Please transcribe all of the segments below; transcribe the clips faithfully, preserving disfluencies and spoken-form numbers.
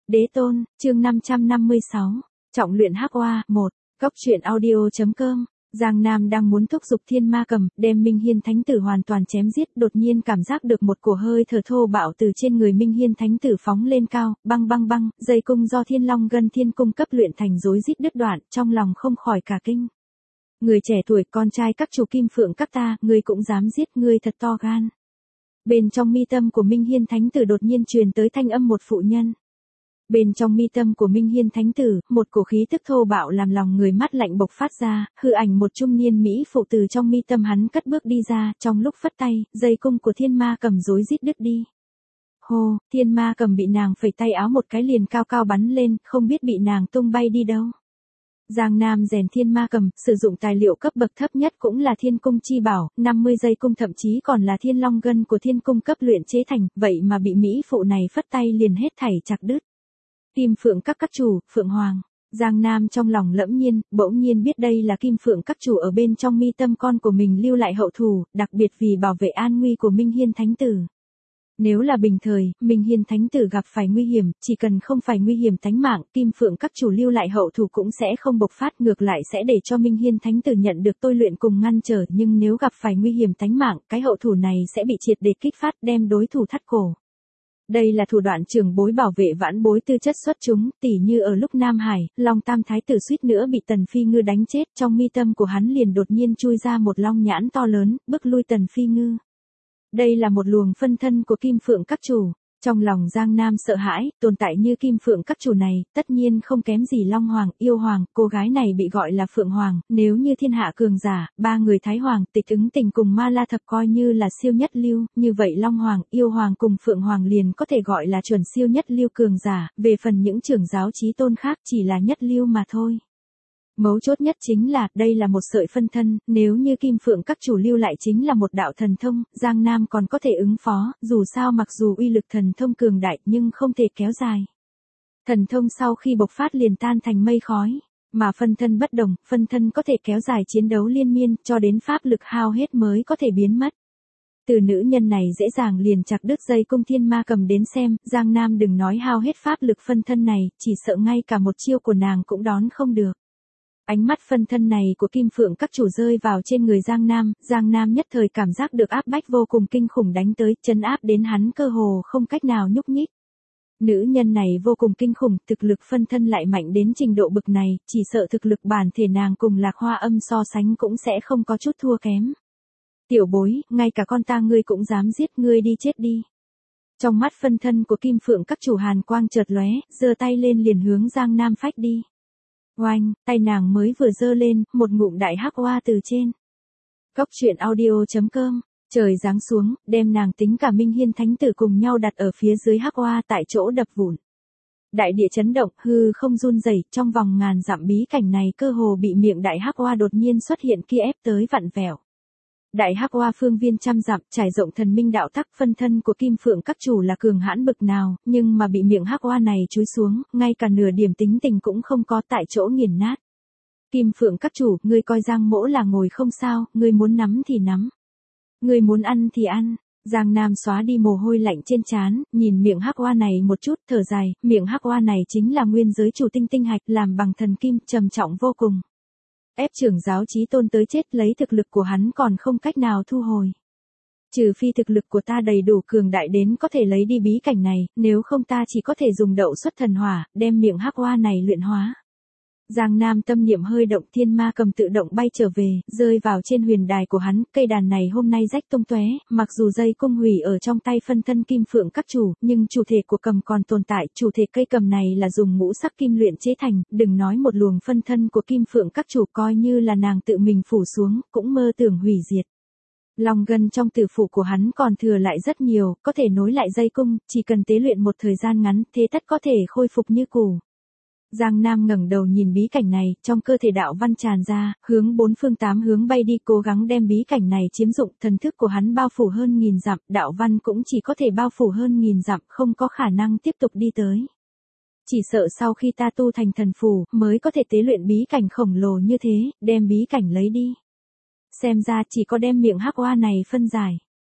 Đế tôn, chương năm trăm năm mươi sáu. Trọng luyện hắc oa, một. Góc truyện audio.com. Giang Nam đang muốn thúc giục Thiên Ma Cầm, đem Minh Hiên Thánh Tử hoàn toàn chém giết, đột nhiên cảm giác được một cổ hơi thở thô bạo từ trên người Minh Hiên Thánh Tử phóng lên cao, băng băng băng, dây cung do Thiên Long Gân Thiên Cung cấp luyện thành rối rít đứt đoạn, trong lòng không khỏi cả kinh. Người trẻ tuổi, con trai các chủ Kim Phượng các ta, ngươi cũng dám giết, ngươi thật to gan. Bên trong mi tâm của Minh Hiên Thánh Tử đột nhiên truyền tới thanh âm một phụ nhân. Bên trong mi tâm của Minh Hiên Thánh Tử, một cổ khí tức thô bạo làm lòng người mắt lạnh bộc phát ra, hư ảnh một trung niên mỹ phụ từ trong mi tâm hắn cất bước đi ra, trong lúc phất tay, dây cung của Thiên Ma Cầm rối rít đứt đi. Hô, Thiên Ma Cầm bị nàng phẩy tay áo một cái liền cao cao bắn lên, không biết bị nàng tung bay đi đâu. Giang Nam rèn Thiên Ma Cầm, sử dụng tài liệu cấp bậc thấp nhất cũng là Thiên Cung chi bảo, năm mươi dây cung thậm chí còn là Thiên Long Gân của Thiên Cung cấp luyện chế thành, vậy mà bị mỹ phụ này phất tay liền hết thảy chặt đứt. Kim Phượng các các chủ, Phượng Hoàng. Giang Nam trong lòng lẫm nhiên, bỗng nhiên biết đây là Kim Phượng các chủ ở bên trong mi tâm con của mình lưu lại hậu thủ, đặc biệt vì bảo vệ an nguy của Minh Hiên Thánh Tử. Nếu là bình thời, Minh Hiên Thánh Tử gặp phải nguy hiểm, chỉ cần không phải nguy hiểm tánh mạng, Kim Phượng các chủ lưu lại hậu thủ cũng sẽ không bộc phát, ngược lại sẽ để cho Minh Hiên Thánh Tử nhận được tôi luyện cùng ngăn trở, nhưng nếu gặp phải nguy hiểm tánh mạng, cái hậu thủ này sẽ bị triệt để kích phát, đem đối thủ thắt cổ. Đây là thủ đoạn trưởng bối bảo vệ vãn bối tư chất xuất chúng, tỉ như ở lúc Nam Hải, Long Tam Thái Tử suýt nữa bị Tần Phi Ngư đánh chết, trong mi tâm của hắn liền đột nhiên chui ra một long nhãn to lớn, bức lui Tần Phi Ngư. Đây là một luồng phân thân của Kim Phượng các chủ. Trong lòng Giang Nam sợ hãi, tồn tại như Kim Phượng các chủ này, tất nhiên không kém gì Long Hoàng, Yêu Hoàng, cô gái này bị gọi là Phượng Hoàng, nếu như thiên hạ cường giả, ba người Thái Hoàng, Tịch Ứng Tình cùng Ma La Thập coi như là siêu nhất lưu, như vậy Long Hoàng, Yêu Hoàng cùng Phượng Hoàng liền có thể gọi là chuẩn siêu nhất lưu cường giả, về phần những trưởng giáo chí tôn khác chỉ là nhất lưu mà thôi. Mấu chốt nhất chính là, đây là một sợi phân thân, nếu như Kim Phượng các chủ lưu lại chính là một đạo thần thông, Giang Nam còn có thể ứng phó, dù sao mặc dù uy lực thần thông cường đại nhưng không thể kéo dài. Thần thông sau khi bộc phát liền tan thành mây khói, mà phân thân bất đồng, phân thân có thể kéo dài chiến đấu liên miên, cho đến pháp lực hao hết mới có thể biến mất. Từ nữ nhân này dễ dàng liền chặt đứt dây cung Thiên Ma Cầm đến xem, Giang Nam đừng nói hao hết pháp lực phân thân này, chỉ sợ ngay cả một chiêu của nàng cũng đón không được. Ánh mắt phân thân này của Kim Phượng các chủ rơi vào trên người Giang Nam, Giang Nam nhất thời cảm giác được áp bách vô cùng kinh khủng đánh tới, chấn áp đến hắn cơ hồ không cách nào nhúc nhích. Nữ nhân này vô cùng kinh khủng, thực lực phân thân lại mạnh đến trình độ bực này, chỉ sợ thực lực bản thể nàng cùng Lạc Hoa Âm so sánh cũng sẽ không có chút thua kém. Tiểu bối, ngay cả con ta ngươi cũng dám giết, ngươi đi chết đi. Trong mắt phân thân của Kim Phượng các chủ hàn quang chợt lóe, giơ tay lên liền hướng Giang Nam phách đi. Oanh, tay nàng mới vừa giơ lên, một ngụm đại hắc oa từ trên. Góc truyện audio.com, trời giáng xuống, đem nàng tính cả Minh Hiên Thánh Tử cùng nhau đặt ở phía dưới hắc oa tại chỗ đập vụn. Đại địa chấn động, hư không run rẩy, trong vòng ngàn dặm bí cảnh này cơ hồ bị miệng đại hắc oa đột nhiên xuất hiện kia ép tới vặn vẹo. Đại hắc oa phương viên trăm dặm, trải rộng thần minh đạo tắc, phân thân của Kim Phượng các chủ là cường hãn bực nào, nhưng mà bị miệng hắc oa này chúi xuống, ngay cả nửa điểm tính tình cũng không có, tại chỗ nghiền nát. Kim Phượng các chủ, ngươi coi Giang Mỗ là ngồi không sao, ngươi muốn nắm thì nắm, ngươi muốn ăn thì ăn. Giang Nam xóa đi mồ hôi lạnh trên trán, nhìn miệng hắc oa này một chút, thở dài, miệng hắc oa này chính là nguyên giới chủ tinh tinh hạch, làm bằng thần kim, trầm trọng vô cùng. Ép trưởng giáo chí tôn tới chết, lấy thực lực của hắn còn không cách nào thu hồi. Trừ phi thực lực của ta đầy đủ cường đại đến có thể lấy đi bí cảnh này, nếu không ta chỉ có thể dùng đậu xuất thần hỏa, đem miệng hắc oa này luyện hóa. Giang Nam tâm niệm hơi động, Thiên Ma Cầm tự động bay trở về, rơi vào trên huyền đài của hắn, cây đàn này hôm nay rách tung tóe, mặc dù dây cung hủy ở trong tay phân thân Kim Phượng các chủ, nhưng chủ thể của cầm còn tồn tại, chủ thể cây cầm này là dùng ngũ sắc kim luyện chế thành, đừng nói một luồng phân thân của Kim Phượng các chủ coi như là nàng tự mình phủ xuống, cũng mơ tưởng hủy diệt. Long gân trong tử phủ của hắn còn thừa lại rất nhiều, có thể nối lại dây cung, chỉ cần tế luyện một thời gian ngắn, thế tất có thể khôi phục như cũ. Giang Nam ngẩng đầu nhìn bí cảnh này, trong cơ thể đạo văn tràn ra, hướng bốn phương tám hướng bay đi, cố gắng đem bí cảnh này chiếm dụng, thần thức của hắn bao phủ hơn nghìn dặm, đạo văn cũng chỉ có thể bao phủ hơn nghìn dặm, không có khả năng tiếp tục đi tới. Chỉ sợ sau khi ta tu thành thần phù, mới có thể tế luyện bí cảnh khổng lồ như thế, đem bí cảnh lấy đi. Xem ra chỉ có đem miệng hắc oa này phân giải.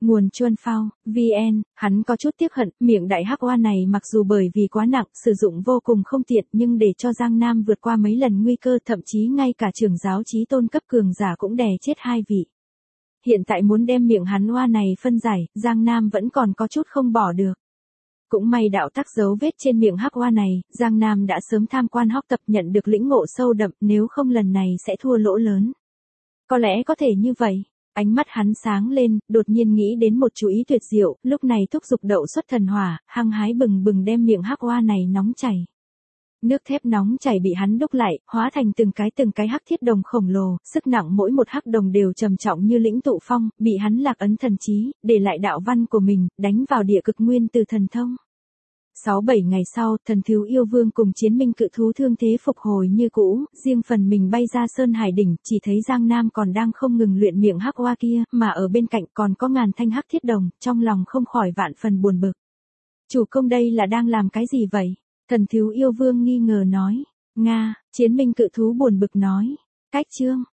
Nguồn Chuân Phao, vê en, hắn có chút tiếc hận, miệng đại hắc oa này mặc dù bởi vì quá nặng, sử dụng vô cùng không tiện nhưng để cho Giang Nam vượt qua mấy lần nguy cơ thậm chí ngay cả trưởng giáo chí tôn cấp cường giả cũng đè chết hai vị. Hiện tại muốn đem miệng hắn oa này phân giải, Giang Nam vẫn còn có chút không bỏ được. Cũng may đạo tắc dấu vết trên miệng hắc oa này, Giang Nam đã sớm tham quan học tập nhận được lĩnh ngộ sâu đậm, nếu không lần này sẽ thua lỗ lớn. Có lẽ có thể như vậy. Ánh mắt hắn sáng lên, đột nhiên nghĩ đến một chú ý tuyệt diệu, lúc này thúc giục đậu xuất thần hỏa, hăng hái bừng bừng đem miệng hắc oa này nóng chảy. Nước thép nóng chảy bị hắn đúc lại, hóa thành từng cái từng cái hắc thiết đồng khổng lồ, sức nặng mỗi một hắc đồng đều trầm trọng như lĩnh tụ phong, bị hắn lạc ấn thần trí, để lại đạo văn của mình, đánh vào địa cực nguyên từ thần thông. Sáu bảy ngày sau, thần thiếu yêu vương cùng chiến minh cự thú thương thế phục hồi như cũ, riêng phần mình bay ra Sơn Hải đỉnh, chỉ thấy Giang Nam còn đang không ngừng luyện miệng hắc oa kia, mà ở bên cạnh còn có ngàn thanh hắc thiết đồng, trong lòng không khỏi vạn phần buồn bực. Chủ công đây là đang làm cái gì vậy? Thần thiếu yêu vương nghi ngờ nói. Nga, chiến minh cự thú buồn bực nói. Cách chương.